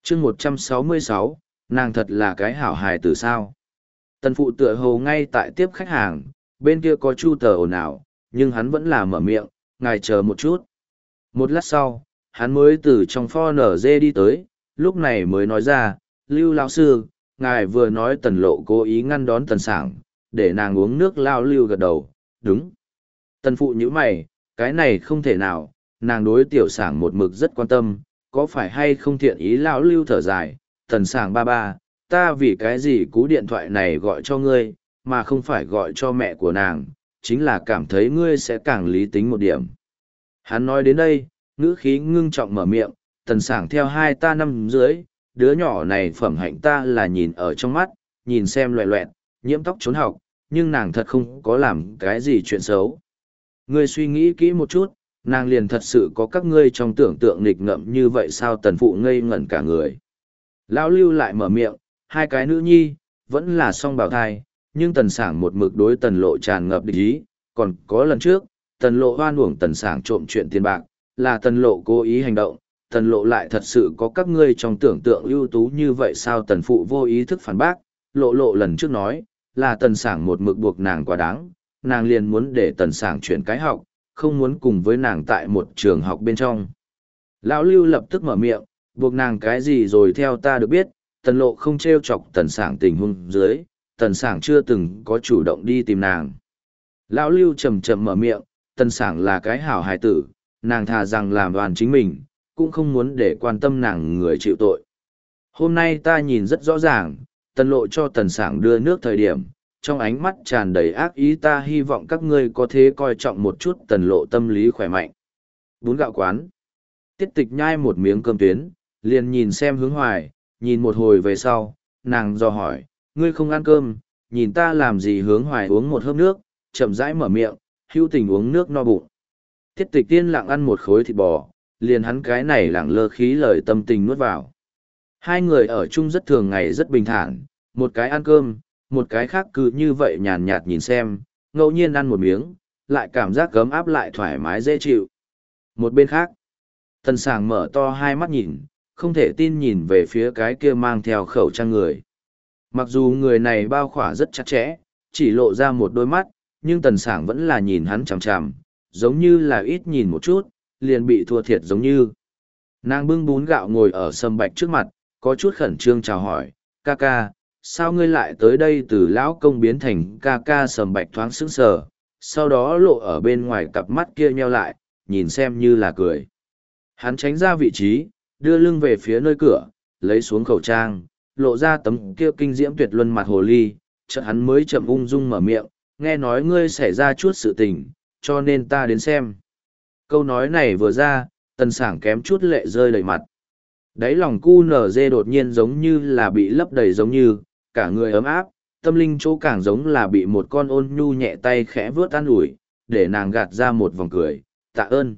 chương 166, nàng thật là cái hảo hài tử sao. Tần phụ tựa hồ ngay tại tiếp khách hàng, bên kia có chu tờ ồn ào, nhưng hắn vẫn là mở miệng, ngài chờ một chút. Một lát sau, hắn mới từ trong pho nở dê đi tới, lúc này mới nói ra, Lưu lão sư, ngài vừa nói Tần lộ cố ý ngăn đón Tần Sảng, để nàng uống nước. Lao Lưu gật đầu, đúng. Tần phụ nhíu mày, cái này không thể nào, nàng đối Tiểu Sảng một mực rất quan tâm, có phải hay không thiện ý. Lão Lưu thở dài, Tần Sảng ba ba, ta vì cái gì cú điện thoại này gọi cho ngươi, mà không phải gọi cho mẹ của nàng, chính là cảm thấy ngươi sẽ càng lý tính một điểm. Hắn nói đến đây, ngữ khí ngưng trọng mở miệng, Tần Sảng theo hai ta năm dưới, đứa nhỏ này phẩm hạnh ta là nhìn ở trong mắt, nhìn xem loẹ loẹt, nhiễm tóc trốn học, nhưng nàng thật không có làm cái gì chuyện xấu. Ngươi suy nghĩ kỹ một chút, nàng liền thật sự có các ngươi trong tưởng tượng nghịch ngợm như vậy sao? Tần phụ ngây ngẩn cả người. Lão Lưu lại mở miệng, hai cái nữ nhi, vẫn là song bào thai, nhưng Tần Sảng một mực đối Tần lộ tràn ngập địch ý, còn có lần trước, Tần lộ hoan uổng Tần Sảng trộm chuyện tiền bạc, là Tần lộ cố ý hành động, Tần lộ lại thật sự có các ngươi trong tưởng tượng ưu tú như vậy sao? Tần phụ vô ý thức phản bác, lộ lần trước nói, là Tần Sảng một mực buộc nàng quá đáng, nàng liền muốn để Tần Sảng chuyển cái học, không muốn cùng với nàng tại một trường học bên trong. Lão Lưu lập tức mở miệng, buộc nàng cái gì rồi? Theo ta được biết, Tần lộ không trêu chọc Tần Sảng tình huống dưới, Tần Sảng chưa từng có chủ động đi tìm nàng. Lão Lưu chậm chậm mở miệng, Tần Sảng là cái hảo hài tử, nàng thà rằng làm đoàn chính mình, cũng không muốn để quan tâm nàng người chịu tội. Hôm nay ta nhìn rất rõ ràng, Tần lộ cho Tần Sảng đưa nước thời điểm, trong ánh mắt tràn đầy ác ý. Ta hy vọng các ngươi có thể coi trọng một chút Tần lộ tâm lý khỏe mạnh. Bún gạo quán. Tiết Tịch nhai một miếng cơm tuyến, liền nhìn xem Hướng Hoài, nhìn một hồi về sau, nàng dò hỏi, ngươi không ăn cơm, nhìn ta làm gì? Hướng Hoài uống một hớp nước, chậm rãi mở miệng, hữu tình uống nước no bụng. Tiết Tịch tiên lặng ăn một khối thịt bò, liền hắn cái này lẳng lơ khí lời tâm tình nuốt vào. Hai người ở chung rất thường ngày rất bình thản, một cái ăn cơm, một cái khác cứ như vậy nhàn nhạt nhìn xem, ngẫu nhiên ăn một miếng, lại cảm giác gấm áp lại thoải mái dễ chịu. Một bên khác, Tần Sảng mở to hai mắt nhìn, không thể tin nhìn về phía cái kia mang theo khẩu trang người. Mặc dù người này bao khỏa rất chặt chẽ, chỉ lộ ra một đôi mắt, nhưng Tần Sảng vẫn là nhìn hắn chằm chằm, giống như là ít nhìn một chút, liền bị thua thiệt giống như. Nàng bưng bún gạo ngồi ở Sâm Bạch trước mặt, có chút khẩn trương chào hỏi, ca ca, sao ngươi lại tới đây? Từ lão công biến thành ca ca. Sâm Bạch thoáng sững sờ, sau đó lộ ở bên ngoài cặp mắt kia nheo lại, nhìn xem như là cười. Hắn tránh ra vị trí, đưa lưng về phía nơi cửa, lấy xuống khẩu trang, lộ ra tấm kia kinh diễm tuyệt luân mặt hồ ly, chợt hắn mới chậm ung dung mở miệng, nghe nói ngươi xảy ra chút sự tình, cho nên ta đến xem. Câu nói này vừa ra, Tần Sảng kém chút lệ rơi đầy mặt. Đáy lòng cu nở dê đột nhiên giống như là bị lấp đầy giống như, cả người ấm áp, tâm linh chỗ càng giống là bị một con ôn nhu nhẹ tay khẽ vướt an ủi, để nàng gạt ra một vòng cười, tạ ơn.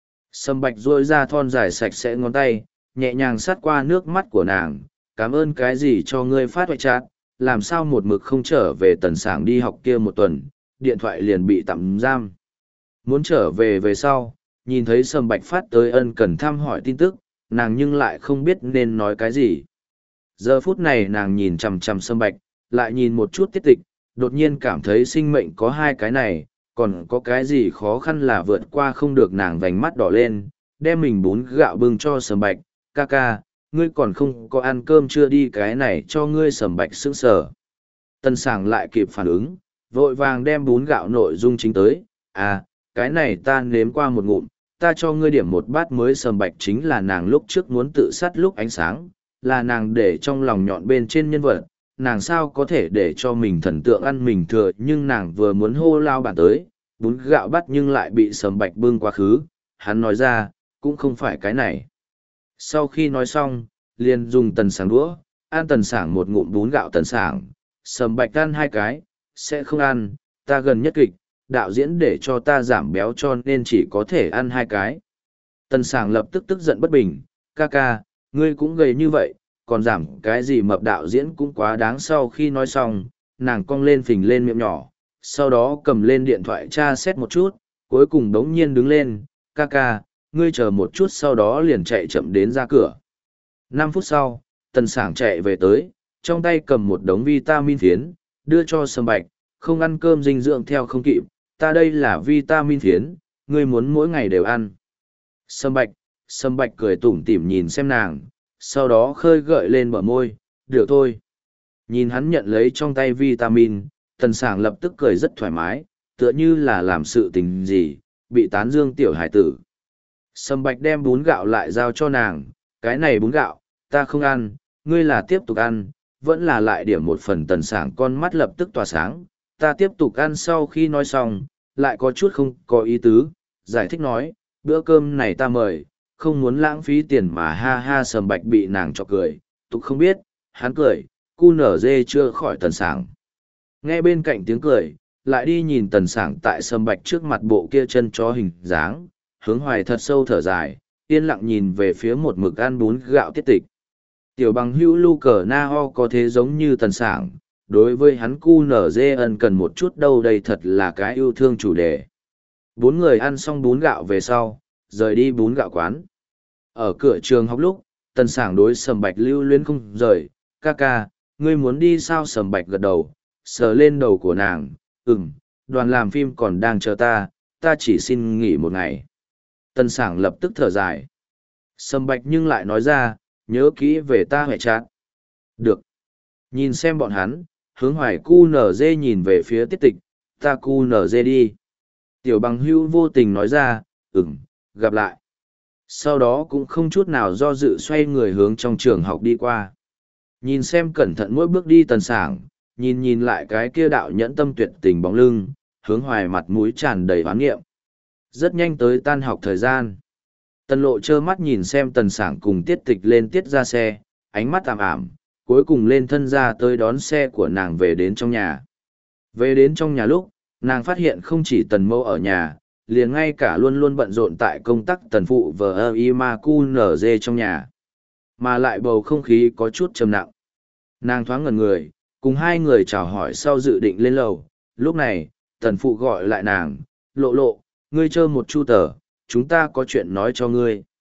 Sâm Bạch duỗi ra thon dài sạch sẽ ngón tay, nhẹ nhàng sát qua nước mắt của nàng, cảm ơn cái gì cho ngươi phát hoại chát, làm sao một mực không trở về? Tần Sảng đi học kia một tuần, điện thoại liền bị tạm giam. Muốn trở về về sau, nhìn thấy Sâm Bạch phát tới ân cần thăm hỏi tin tức, nàng nhưng lại không biết nên nói cái gì. Giờ phút này nàng nhìn chằm chằm Sâm Bạch, lại nhìn một chút Tiết Tịch, đột nhiên cảm thấy sinh mệnh có hai cái này, còn có cái gì khó khăn là vượt qua không được. Nàng vành mắt đỏ lên, đem mình bún gạo bưng cho Sâm Bạch, ca ca, ngươi còn không có ăn cơm chưa? Đi cái này cho ngươi. Sâm Bạch sững sờ. Tần Sảng lại kịp phản ứng, vội vàng đem bún gạo nội dung chính tới, à, cái này ta nếm qua một ngụm, ta cho ngươi điểm một bát mới. Sâm Bạch chính là nàng lúc trước muốn tự sát lúc ánh sáng, là nàng để trong lòng nhọn bên trên nhân vật, nàng sao có thể để cho mình thần tượng ăn mình thừa? Nhưng nàng vừa muốn hô lao bản tới, bún gạo bắt nhưng lại bị Sâm Bạch bưng quá khứ, hắn nói ra, cũng không phải cái này. Sau khi nói xong, liền dùng Tần Sảng đũa, ăn Tần Sảng một ngụm bún gạo. Tần Sảng, Sâm Bạch ăn hai cái, sẽ không ăn, ta gần nhất kịch, đạo diễn để cho ta giảm béo cho nên chỉ có thể ăn hai cái. Tần Sảng lập tức tức giận bất bình, ca ca, ngươi cũng gầy như vậy, còn giảm cái gì mập? Đạo diễn cũng quá đáng. Sau khi nói xong, nàng cong lên phình lên miệng nhỏ, sau đó cầm lên điện thoại tra xét một chút, cuối cùng đống nhiên đứng lên, ca ca, ngươi chờ một chút. Sau đó liền chạy chậm đến ra cửa. 5 phút sau, tần sảng chạy về tới, trong tay cầm một đống vitamin phiến, đưa cho Sâm Bạch, không ăn cơm dinh dưỡng theo không kịp, ta đây là vitamin phiến, ngươi muốn mỗi ngày đều ăn. Sâm Bạch cười tủm tỉm nhìn xem nàng, sau đó khơi gợi lên bờ môi, được thôi. Nhìn hắn nhận lấy trong tay vitamin, tần sảng lập tức cười rất thoải mái, tựa như là làm sự tình gì, bị tán dương tiểu hải tử. Sâm Bạch đem bún gạo lại giao cho nàng, cái này bún gạo, ta không ăn, ngươi là tiếp tục ăn, vẫn là lại điểm một phần. Tần sảng con mắt lập tức tỏa sáng, ta tiếp tục ăn. Sau khi nói xong, lại có chút không có ý tứ, giải thích nói, bữa cơm này ta mời, không muốn lãng phí tiền mà ha ha. Sâm Bạch bị nàng cho cười, tục không biết, hắn cười, cu nở dê chưa khỏi tần sảng. Nghe bên cạnh tiếng cười, lại đi nhìn tần sảng tại Sâm Bạch trước mặt bộ kia chân chó hình dáng, hướng hoài thật sâu thở dài, yên lặng nhìn về phía một mực ăn bún gạo Tiết Tịch. Tiểu bằng hữu lu cờ na ho có thế giống như tần sảng, đối với hắn cu nở dê ân cần một chút đâu, đây thật là cái yêu thương chủ đề. 4 người ăn xong bún gạo về sau, rời đi bún gạo quán. Ở cửa trường học lúc, tần sảng đối Sâm Bạch lưu luyến không rời, ca ca, ngươi muốn đi sao? Sâm Bạch gật đầu, sờ lên đầu của nàng, đoàn làm phim còn đang chờ ta, ta chỉ xin nghỉ một ngày. Tần sảng lập tức thở dài. Sâm Bạch nhưng lại nói ra, nhớ kỹ về ta hệ chát. Được. Nhìn xem bọn hắn, hướng hoài cu nở dê nhìn về phía Tiết Tịch, ta cu nở dê đi. Tiểu bằng hưu vô tình nói ra, gặp lại. Sau đó cũng không chút nào do dự xoay người hướng trong trường học đi qua. Nhìn xem cẩn thận mỗi bước đi tần sảng, nhìn lại cái kia đạo nhẫn tâm tuyệt tình bóng lưng, hướng hoài mặt mũi tràn đầy hoán nghiệm. Rất nhanh tới tan học thời gian. Tần lộ trơ mắt nhìn xem tần sảng cùng Tiết Tịch lên tiết ra xe, ánh mắt ảm ảm, cuối cùng lên thân ra tới đón xe của nàng về đến trong nhà. Về đến trong nhà lúc, nàng phát hiện không chỉ tần mâu ở nhà, liền ngay cả luôn luôn bận rộn tại công tác tần phụ vờ y ma cu nở dê trong nhà. Mà lại bầu không khí có chút trầm nặng. Nàng thoáng ngẩn người, cùng hai người chào hỏi sau dự định lên lầu. Lúc này, tần phụ gọi lại nàng, lộ lộ, ngươi chơi một chu tờ, chúng ta có chuyện nói cho ngươi.